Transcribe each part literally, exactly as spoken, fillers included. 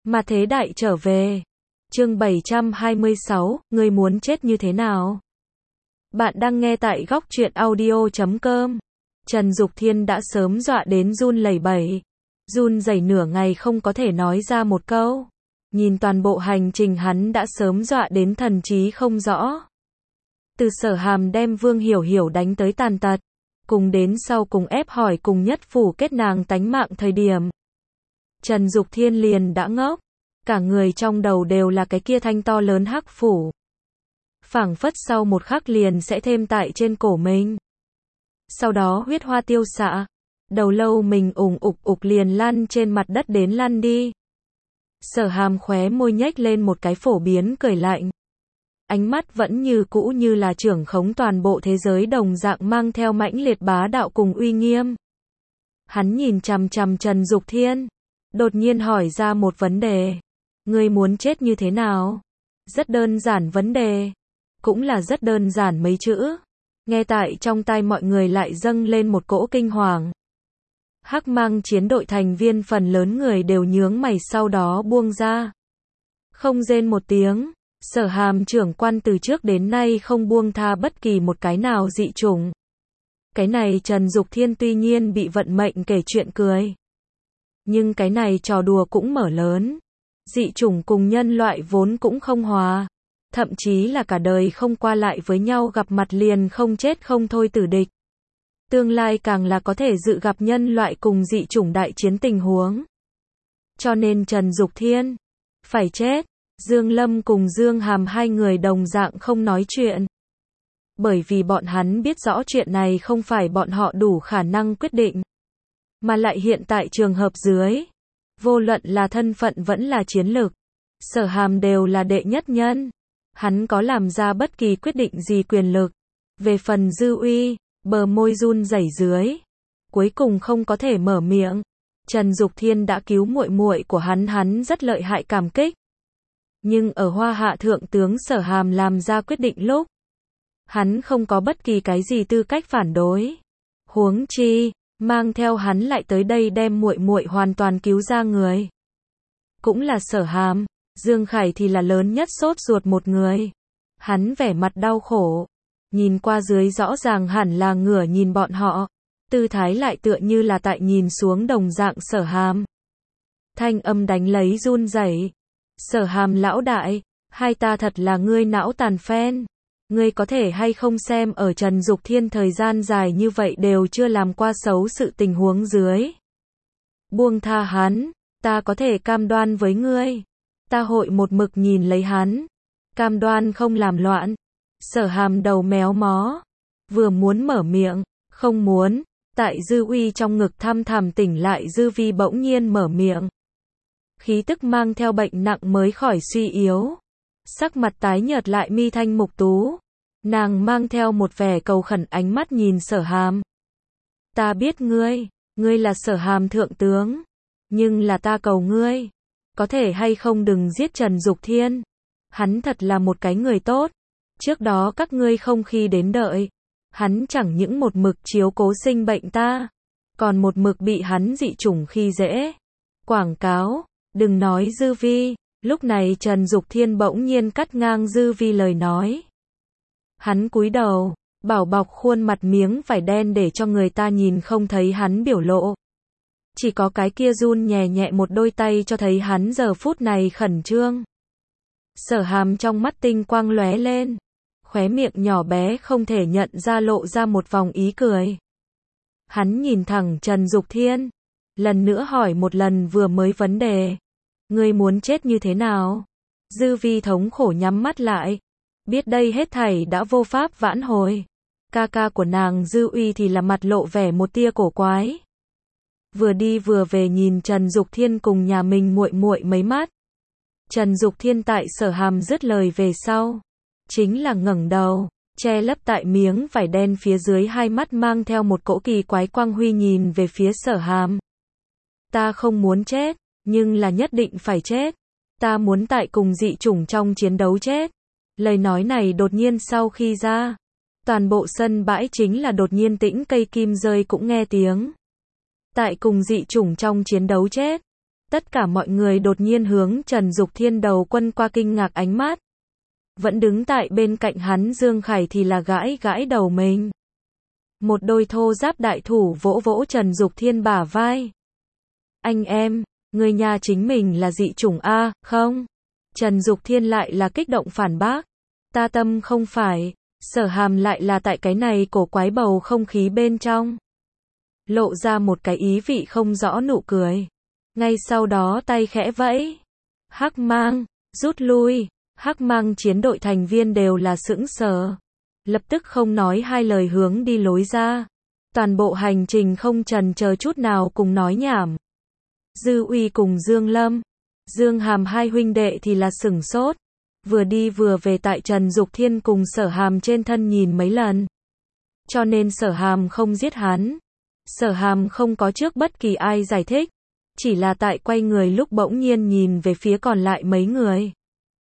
Mà thế đại trở về. Chương bảy trăm hai mươi sáu, ngươi muốn chết như thế nào? Bạn đang nghe tại góc truyện audio chấm com. Trần Dục Thiên đã sớm dọa đến run lẩy bẩy. Run rẩy nửa ngày không có thể nói ra một câu. Nhìn toàn bộ hành trình hắn đã sớm dọa đến thần trí không rõ. Từ Sở Hàm đem Vương Hiểu Hiểu đánh tới tàn tật. Cùng đến sau cùng ép hỏi cùng nhất phủ kết nàng tánh mạng thời điểm. Trần Dục Thiên liền đã ngốc. Cả người trong đầu đều là cái kia thanh to lớn hắc phủ. Phảng phất sau một khắc liền sẽ thêm tại trên cổ mình. Sau đó huyết hoa tiêu xạ. Đầu lâu mình ủng ục ục liền lăn trên mặt đất đến lăn đi. Sở Hàm khóe môi nhếch lên một cái phổ biến cười lạnh. Ánh mắt vẫn như cũ như là trưởng khống toàn bộ thế giới đồng dạng mang theo mãnh liệt bá đạo cùng uy nghiêm. Hắn nhìn chằm chằm Trần Dục Thiên. Đột nhiên hỏi ra một vấn đề. Ngươi muốn chết như thế nào? Rất đơn giản vấn đề. Cũng là rất đơn giản mấy chữ. Nghe tại trong tai mọi người lại dâng lên một cỗ kinh hoàng. Hắc Mang chiến đội thành viên phần lớn người đều nhướng mày sau đó buông ra. Không rên một tiếng. Sở Hàm trưởng quan từ trước đến nay không buông tha bất kỳ một cái nào dị chủng. Cái này Trần Dục Thiên tuy nhiên bị vận mệnh kể chuyện cười. Nhưng cái này trò đùa cũng mở lớn. Dị chủng cùng nhân loại vốn cũng không hòa. Thậm chí là cả đời không qua lại với nhau gặp mặt liền không chết không thôi tử địch. Tương lai càng là có thể dự gặp nhân loại cùng dị chủng đại chiến tình huống. Cho nên Trần Dục Thiên phải chết. Dương Lâm cùng Dương Hàm hai người đồng dạng không nói chuyện. Bởi vì bọn hắn biết rõ chuyện này không phải bọn họ đủ khả năng quyết định. Mà lại hiện tại trường hợp dưới. Vô luận là thân phận vẫn là chiến lược. Sở Hàm đều là đệ nhất nhân. Hắn có làm ra bất kỳ quyết định gì quyền lực. Về phần dư uy, bờ môi run rẩy dưới. Cuối cùng không có thể mở miệng. Trần Dục Thiên đã cứu muội muội của hắn, hắn rất lợi hại cảm kích. Nhưng ở Hoa Hạ thượng tướng Sở Hàm làm ra quyết định lúc. Hắn không có bất kỳ cái gì tư cách phản đối. Huống chi, mang theo hắn lại tới đây đem muội muội hoàn toàn cứu ra người. Cũng là Sở Hàm, Dương Khải thì là lớn nhất sốt ruột một người. Hắn vẻ mặt đau khổ. Nhìn qua dưới rõ ràng hẳn là ngửa nhìn bọn họ. Tư thái lại tựa như là tại nhìn xuống đồng dạng Sở Hàm. Thanh âm đánh lấy run rẩy. Sở Hàm lão đại, hai ta thật là ngươi não tàn phen. Ngươi có thể hay không xem ở Trần Dục Thiên thời gian dài như vậy đều chưa làm qua xấu sự tình huống dưới. Buông tha hắn, ta có thể cam đoan với ngươi. Ta hội một mực nhìn lấy hắn. Cam đoan không làm loạn. Sở Hàm đầu méo mó. Vừa muốn mở miệng, không muốn. Tại dư uy trong ngực thăm thẳm tỉnh lại dư vi bỗng nhiên mở miệng. Khí tức mang theo bệnh nặng mới khỏi suy yếu. Sắc mặt tái nhợt lại mi thanh mục tú. Nàng mang theo một vẻ cầu khẩn ánh mắt nhìn Sở Hàm. Ta biết ngươi, ngươi là Sở Hàm thượng tướng. Nhưng là ta cầu ngươi. Có thể hay không đừng giết Trần Dục Thiên. Hắn thật là một cái người tốt. Trước đó các ngươi không khi đến đợi. Hắn chẳng những một mực chiếu cố sinh bệnh ta. Còn một mực bị hắn dị chủng khi dễ. Quảng cáo. Đừng nói dư vi. Lúc này Trần Dục Thiên bỗng nhiên cắt ngang dư vi lời nói. Hắn cúi đầu, bảo bọc khuôn mặt miếng vải đen để cho người ta nhìn không thấy hắn biểu lộ. Chỉ có cái kia run nhẹ nhẹ một đôi tay cho thấy hắn giờ phút này khẩn trương. Sở Hàm trong mắt tinh quang lóe lên. Khóe miệng nhỏ bé không thể nhận ra lộ ra một vòng ý cười. Hắn nhìn thẳng Trần Dục Thiên. Lần nữa hỏi một lần vừa mới vấn đề. Ngươi muốn chết như thế nào? Dư vi thống khổ nhắm mắt lại. Biết đây hết thảy đã vô pháp vãn hồi. Ca ca của nàng Dư Uy thì là mặt lộ vẻ một tia cổ quái. Vừa đi vừa về nhìn Trần Dục Thiên cùng nhà mình muội muội mấy mắt. Trần Dục Thiên tại Sở Hàm dứt lời về sau. Chính là ngẩng đầu, che lấp tại miếng vải đen phía dưới hai mắt mang theo một cỗ kỳ quái quang huy nhìn về phía Sở Hàm. Ta không muốn chết, nhưng là nhất định phải chết. Ta muốn tại cùng dị chủng trong chiến đấu chết. Lời nói này đột nhiên sau khi ra. Toàn bộ sân bãi chính là đột nhiên tĩnh, cây kim rơi cũng nghe tiếng. Tại cùng dị chủng trong chiến đấu chết. Tất cả mọi người đột nhiên hướng Trần Dục Thiên đầu quân qua kinh ngạc ánh mắt. Vẫn đứng tại bên cạnh hắn Dương Khải thì là gãi gãi đầu mình. Một đôi thô giáp đại thủ vỗ vỗ Trần Dục Thiên bả vai. Anh em, người nhà chính mình là dị chủng A, không? Trần Dục Thiên lại là kích động phản bác. Ta tâm không phải, Sở Hàm lại là tại cái này cổ quái bầu không khí bên trong. Lộ ra một cái ý vị không rõ nụ cười. Ngay sau đó tay khẽ vẫy. Hắc Mang, rút lui. Hắc Mang chiến đội thành viên đều là sững sờ. Lập tức không nói hai lời hướng đi lối ra. Toàn bộ hành trình không chần chờ chút nào cùng nói nhảm. Dư Uy cùng Dương Lâm, Dương Hàm hai huynh đệ thì là sửng sốt. Vừa đi vừa về tại Trần Dục Thiên cùng Sở Hàm trên thân nhìn mấy lần. Cho nên Sở Hàm không giết hắn. Sở Hàm không có trước bất kỳ ai giải thích. Chỉ là tại quay người lúc bỗng nhiên nhìn về phía còn lại mấy người.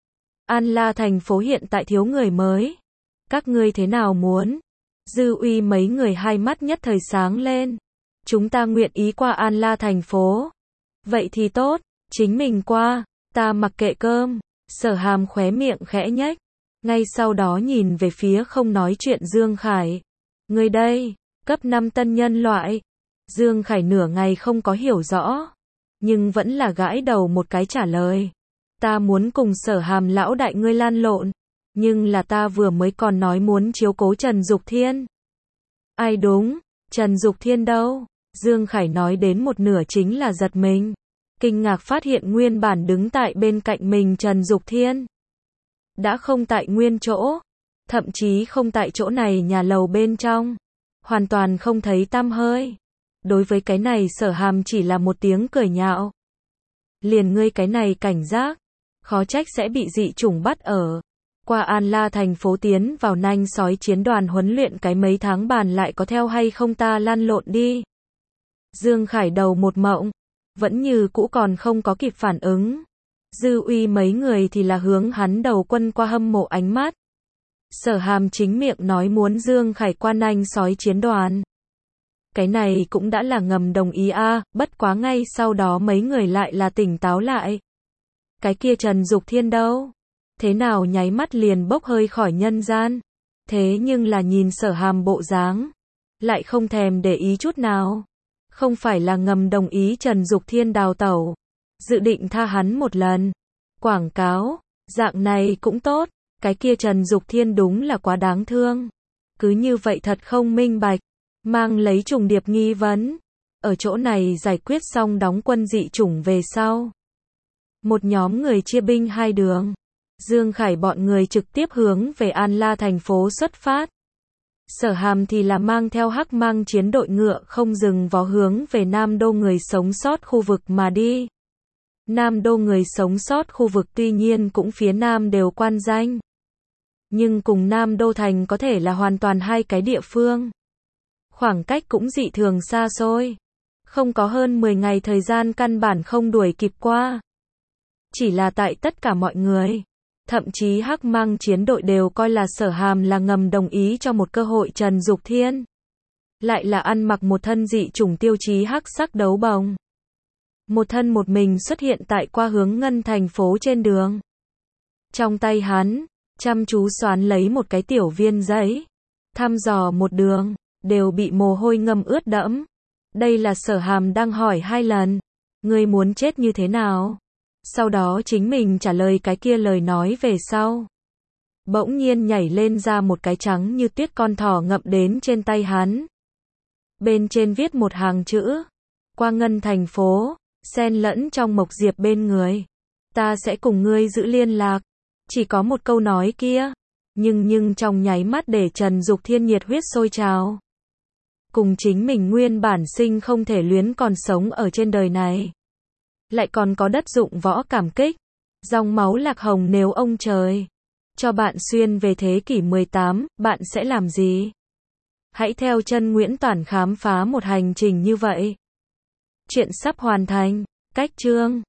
An La thành phố hiện tại thiếu người mới. Các ngươi thế nào muốn? Dư Uy mấy người hai mắt nhất thời sáng lên. Chúng ta nguyện ý qua An La thành phố. Vậy thì tốt, chính mình qua, ta mặc kệ cơm. Sở Hàm khóe miệng khẽ nhếch. Ngay sau đó nhìn về phía không nói chuyện Dương Khải. Người đây, cấp năm tân nhân loại. Dương Khải nửa ngày không có hiểu rõ. Nhưng vẫn là gãi đầu một cái trả lời. Ta muốn cùng Sở Hàm lão đại ngươi lan lộn. Nhưng là ta vừa mới còn nói muốn chiếu cố Trần Dục Thiên. Ai đúng, Trần Dục Thiên đâu? Dương Khải nói đến một nửa chính là giật mình. Kinh ngạc phát hiện nguyên bản đứng tại bên cạnh mình Trần Dục Thiên. Đã không tại nguyên chỗ. Thậm chí không tại chỗ này nhà lầu bên trong. Hoàn toàn không thấy tăm hơi. Đối với cái này Sở Hàm chỉ là một tiếng cười nhạo. Liền ngươi cái này cảnh giác. Khó trách sẽ bị dị chủng bắt ở. Qua An La thành phố tiến vào nanh sói chiến đoàn huấn luyện cái mấy tháng bàn lại có theo hay không ta lăn lộn đi. Dương Khải đầu một mộng. Vẫn như cũ còn không có kịp phản ứng. Dư Uy mấy người thì là hướng hắn đầu quân qua hâm mộ ánh mắt. Sở Hàm chính miệng nói muốn Dương Khải qua nanh sói chiến đoàn. Cái này cũng đã là ngầm đồng ý a, à, bất quá ngay sau đó mấy người lại là tỉnh táo lại. Cái kia Trần Dục Thiên đâu? Thế nào nháy mắt liền bốc hơi khỏi nhân gian? Thế nhưng là nhìn Sở Hàm bộ dáng, lại không thèm để ý chút nào. Không phải là ngầm đồng ý Trần Dục Thiên đào tẩu, dự định tha hắn một lần. Quảng cáo, dạng này cũng tốt, cái kia Trần Dục Thiên đúng là quá đáng thương. Cứ như vậy thật không minh bạch, mang lấy trùng điệp nghi vấn. Ở chỗ này giải quyết xong đóng quân dị chủng về sau. Một nhóm người chia binh hai đường. Dương Khải bọn người trực tiếp hướng về An La thành phố xuất phát. Sở Hàm thì là mang theo Hắc Mang chiến đội ngựa không dừng vó hướng về Nam Đô người sống sót khu vực mà đi. Nam Đô người sống sót khu vực tuy nhiên cũng phía Nam đều quan danh. Nhưng cùng Nam Đô thành có thể là hoàn toàn hai cái địa phương. Khoảng cách cũng dị thường xa xôi. Không có hơn mười ngày thời gian căn bản không đuổi kịp qua. Chỉ là tại tất cả mọi người. Thậm chí Hắc Mang chiến đội đều coi là Sở Hàm là ngầm đồng ý cho một cơ hội Trần Dục Thiên. Lại là ăn mặc một thân dị chủng tiêu chí hắc sắc đấu bồng. Một thân một mình xuất hiện tại qua hướng Ngân thành phố trên đường. Trong tay hắn, chăm chú xoắn lấy một cái tiểu viên giấy. Thăm dò một đường, đều bị mồ hôi ngâm ướt đẫm. Đây là Sở Hàm đang hỏi hai lần. Ngươi muốn chết như thế nào? Sau đó chính mình trả lời cái kia lời nói về sau. Bỗng nhiên nhảy lên ra một cái trắng như tuyết con thỏ ngậm đến trên tay hắn. Bên trên viết một hàng chữ. Qua Ngân thành phố, xen lẫn trong Mộc Diệp bên người. Ta sẽ cùng ngươi giữ liên lạc. Chỉ có một câu nói kia. Nhưng nhưng trong nháy mắt để Trần Dục Thiên nhiệt huyết sôi trào. Cùng chính mình nguyên bản sinh không thể luyến còn sống ở trên đời này. Lại còn có đất dụng võ cảm kích. Dòng máu lạc hồng nếu ông trời cho bạn xuyên về thế kỷ mười tám, bạn sẽ làm gì? Hãy theo chân Nguyễn Toản khám phá một hành trình như vậy. Chuyện sắp hoàn thành. Cách chương